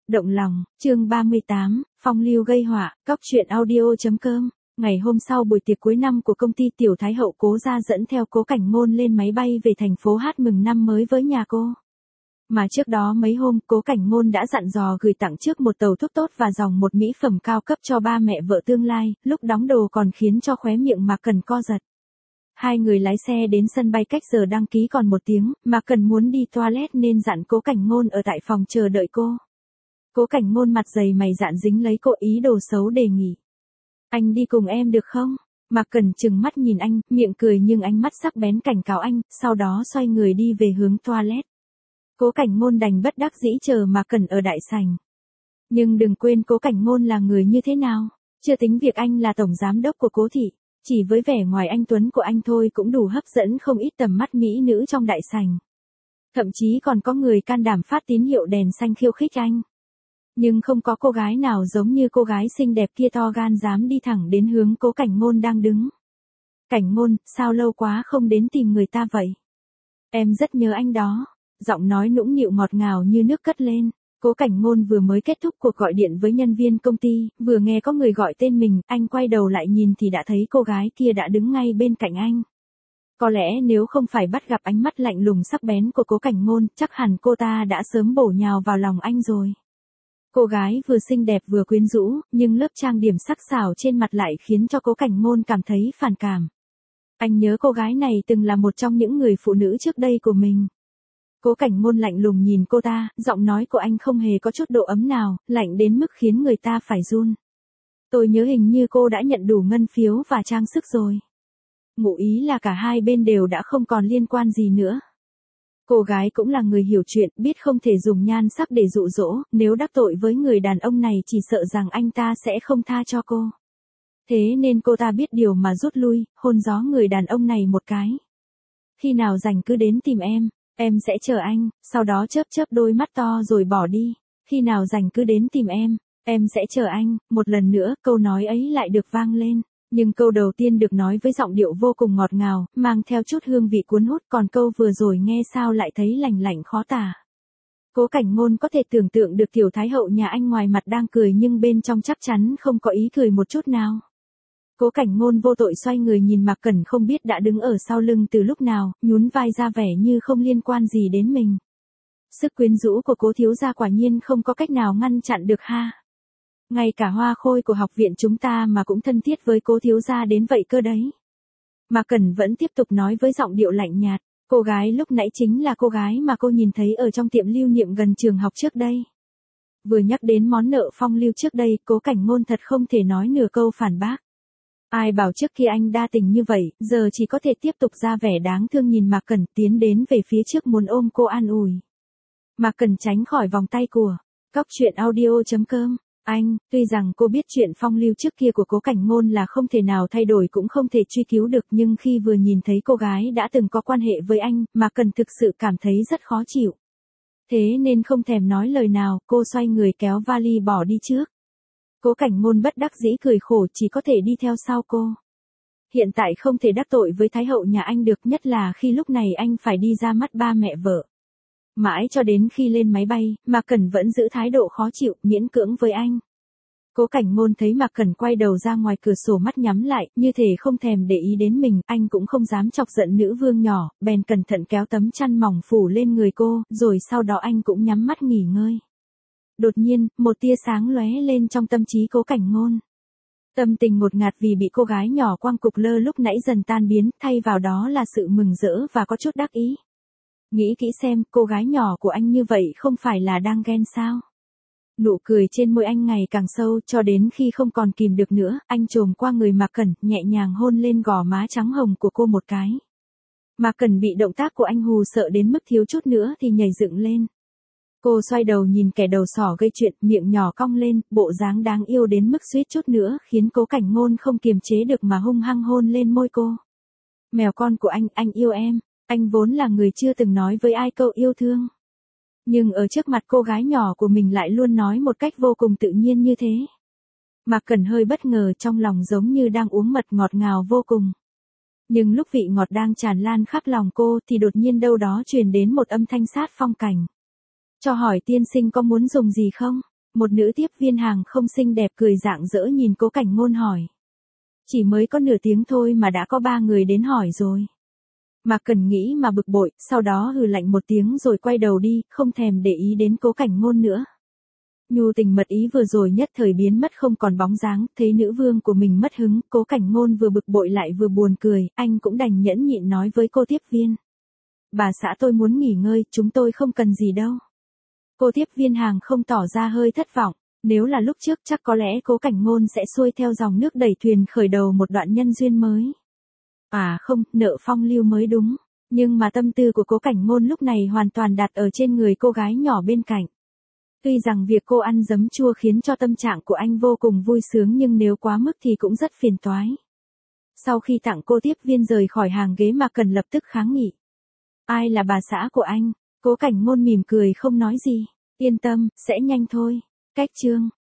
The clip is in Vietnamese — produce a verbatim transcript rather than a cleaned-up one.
Động lòng, chương ba mươi tám, phong lưu gây họa, cóc truyện audio.com. Ngày hôm sau buổi tiệc cuối năm của công ty Tiểu Thái Hậu, Cố gia dẫn theo Cố Cảnh Ngôn lên máy bay về thành phố hát mừng năm mới với nhà cô. Mà trước đó mấy hôm, Cố Cảnh Ngôn đã dặn dò gửi tặng trước một tàu thuốc tốt và dòng một mỹ phẩm cao cấp cho ba mẹ vợ tương lai, lúc đóng đồ còn khiến cho khóe miệng Mạc Cần co giật. Hai người lái xe đến sân bay cách giờ đăng ký còn một tiếng, Mạc Cần muốn đi toilet nên dặn Cố Cảnh Ngôn ở tại phòng chờ đợi cô. Cố Cảnh Ngôn mặt dày mày dạn dính lấy cô, ý đồ xấu đề nghị. Anh đi cùng em được không? Mạc Cần trừng mắt nhìn anh, miệng cười nhưng ánh mắt sắc bén cảnh cáo anh, sau đó xoay người đi về hướng toilet. Cố Cảnh Ngôn đành bất đắc dĩ chờ Mạc Cần ở đại sảnh. Nhưng đừng quên Cố Cảnh Ngôn là người như thế nào, chưa tính việc anh là tổng giám đốc của Cố thị, chỉ với vẻ ngoài anh tuấn của anh thôi cũng đủ hấp dẫn không ít tầm mắt mỹ nữ trong đại sảnh. Thậm chí còn có người can đảm phát tín hiệu đèn xanh khiêu khích anh. Nhưng không có cô gái nào giống như cô gái xinh đẹp kia to gan dám đi thẳng đến hướng Cố Cảnh Ngôn đang đứng. Cảnh Ngôn, sao lâu quá không đến tìm người ta vậy? Em rất nhớ anh đó. Giọng nói nũng nịu ngọt ngào như nước cất lên. Cố Cảnh Ngôn vừa mới kết thúc cuộc gọi điện với nhân viên công ty, vừa nghe có người gọi tên mình, anh quay đầu lại nhìn thì đã thấy cô gái kia đã đứng ngay bên cạnh anh. Có lẽ nếu không phải bắt gặp ánh mắt lạnh lùng sắc bén của Cố Cảnh Ngôn, chắc hẳn cô ta đã sớm bổ nhào vào lòng anh rồi. Cô gái vừa xinh đẹp vừa quyến rũ, nhưng lớp trang điểm sắc sảo trên mặt lại khiến cho Cố Cảnh Ngôn cảm thấy phản cảm. Anh nhớ cô gái này từng là một trong những người phụ nữ trước đây của mình. Cố Cảnh Ngôn lạnh lùng nhìn cô ta, giọng nói của anh không hề có chút độ ấm nào, lạnh đến mức khiến người ta phải run. Tôi nhớ hình như cô đã nhận đủ ngân phiếu và trang sức rồi. Ngụ ý là cả hai bên đều đã không còn liên quan gì nữa. Cô gái cũng là người hiểu chuyện, biết không thể dùng nhan sắc để dụ dỗ, nếu đắc tội với người đàn ông này chỉ sợ rằng anh ta sẽ không tha cho cô. Thế nên cô ta biết điều mà rút lui, hôn gió người đàn ông này một cái. Khi nào rảnh cứ đến tìm em. Em sẽ chờ anh, sau đó chớp chớp đôi mắt to rồi bỏ đi. Khi nào rảnh cứ đến tìm em, em sẽ chờ anh. Một lần nữa, câu nói ấy lại được vang lên. Nhưng câu đầu tiên được nói với giọng điệu vô cùng ngọt ngào, mang theo chút hương vị cuốn hút, còn câu vừa rồi nghe sao lại thấy lành lạnh khó tả. Cố Cảnh Ngôn có thể tưởng tượng được Tiểu Thái Hậu nhà anh ngoài mặt đang cười nhưng bên trong chắc chắn không có ý cười một chút nào. Cố Cảnh Ngôn vô tội xoay người nhìn Mạc Cẩn không biết đã đứng ở sau lưng từ lúc nào, nhún vai ra vẻ như không liên quan gì đến mình. Sức quyến rũ của Cố thiếu gia quả nhiên không có cách nào ngăn chặn được ha. Ngay cả hoa khôi của học viện chúng ta mà cũng thân thiết với Cố thiếu gia đến vậy cơ đấy. Mạc Cẩn vẫn tiếp tục nói với giọng điệu lạnh nhạt, cô gái lúc nãy chính là cô gái mà cô nhìn thấy ở trong tiệm lưu niệm gần trường học trước đây. Vừa nhắc đến món nợ phong lưu trước đây, Cố Cảnh Ngôn thật không thể nói nửa câu phản bác. Ai bảo trước kia anh đa tình như vậy, giờ chỉ có thể tiếp tục ra vẻ đáng thương nhìn Mạc Cẩn tiến đến về phía trước muốn ôm cô an ủi. Mạc Cẩn tránh khỏi vòng tay của cóc truyện audio.com. Anh, tuy rằng cô biết chuyện phong lưu trước kia của Cố Cảnh Ngôn là không thể nào thay đổi cũng không thể truy cứu được, nhưng khi vừa nhìn thấy cô gái đã từng có quan hệ với anh, Mạc Cẩn thực sự cảm thấy rất khó chịu. Thế nên không thèm nói lời nào, cô xoay người kéo vali bỏ đi trước. Cố Cảnh Ngôn bất đắc dĩ cười khổ, chỉ có thể đi theo sau cô. Hiện tại không thể đắc tội với Thái Hậu nhà anh được, nhất là khi lúc này anh phải đi ra mắt ba mẹ vợ. Mãi cho đến khi lên máy bay, Mạc Cẩn vẫn giữ thái độ khó chịu, miễn cưỡng với anh. Cố Cảnh Ngôn thấy Mạc Cẩn quay đầu ra ngoài cửa sổ mắt nhắm lại, như thể không thèm để ý đến mình, anh cũng không dám chọc giận nữ vương nhỏ, bèn cẩn thận kéo tấm chăn mỏng phủ lên người cô, rồi sau đó anh cũng nhắm mắt nghỉ ngơi. Đột nhiên, một tia sáng lóe lên trong tâm trí Cố Cảnh Ngôn. Tâm tình ngột ngạt vì bị cô gái nhỏ quăng cục lơ lúc nãy dần tan biến, thay vào đó là sự mừng rỡ và có chút đắc ý. Nghĩ kỹ xem, cô gái nhỏ của anh như vậy không phải là đang ghen sao? Nụ cười trên môi anh ngày càng sâu, cho đến khi không còn kìm được nữa, anh chồm qua người Mạc Cẩn, nhẹ nhàng hôn lên gò má trắng hồng của cô một cái. Mạc Cẩn bị động tác của anh hù sợ đến mức thiếu chút nữa thì nhảy dựng lên. Cô xoay đầu nhìn kẻ đầu sỏ gây chuyện, miệng nhỏ cong lên, bộ dáng đáng yêu đến mức suýt chút nữa khiến Cố Cảnh Ngôn không kiềm chế được mà hung hăng hôn lên môi cô. Mèo con của anh, anh yêu em. Anh vốn là người chưa từng nói với ai câu yêu thương. Nhưng ở trước mặt cô gái nhỏ của mình lại luôn nói một cách vô cùng tự nhiên như thế. Mạc Cẩn hơi bất ngờ, trong lòng giống như đang uống mật ngọt ngào vô cùng. Nhưng lúc vị ngọt đang tràn lan khắp lòng cô thì đột nhiên đâu đó truyền đến một âm thanh sát phong cảnh. Cho hỏi tiên sinh có muốn dùng gì không? Một nữ tiếp viên hàng không xinh đẹp cười rạng rỡ nhìn Cố Cảnh Ngôn hỏi. Chỉ mới có nửa tiếng thôi mà đã có ba người đến hỏi rồi. Mạc Cần nghĩ mà bực bội, sau đó hừ lạnh một tiếng rồi quay đầu đi, không thèm để ý đến Cố Cảnh Ngôn nữa. Nhu tình mật ý vừa rồi nhất thời biến mất không còn bóng dáng, thấy nữ vương của mình mất hứng, Cố Cảnh Ngôn vừa bực bội lại vừa buồn cười, anh cũng đành nhẫn nhịn nói với cô tiếp viên. Bà xã tôi muốn nghỉ ngơi, chúng tôi không cần gì đâu. Cô tiếp viên hàng không tỏ ra hơi thất vọng, nếu là lúc trước chắc có lẽ Cố Cảnh Ngôn sẽ xuôi theo dòng nước đẩy thuyền khởi đầu một đoạn nhân duyên mới. À không, nợ phong lưu mới đúng, nhưng mà tâm tư của Cố Cảnh Ngôn lúc này hoàn toàn đặt ở trên người cô gái nhỏ bên cạnh. Tuy rằng việc cô ăn giấm chua khiến cho tâm trạng của anh vô cùng vui sướng nhưng nếu quá mức thì cũng rất phiền toái. Sau khi tặng cô tiếp viên rời khỏi hàng ghế mà cần lập tức kháng nghị. Ai là bà xã của anh? Cố Cảnh Ngôn mỉm cười không nói gì. Yên tâm, sẽ nhanh thôi. Cách chương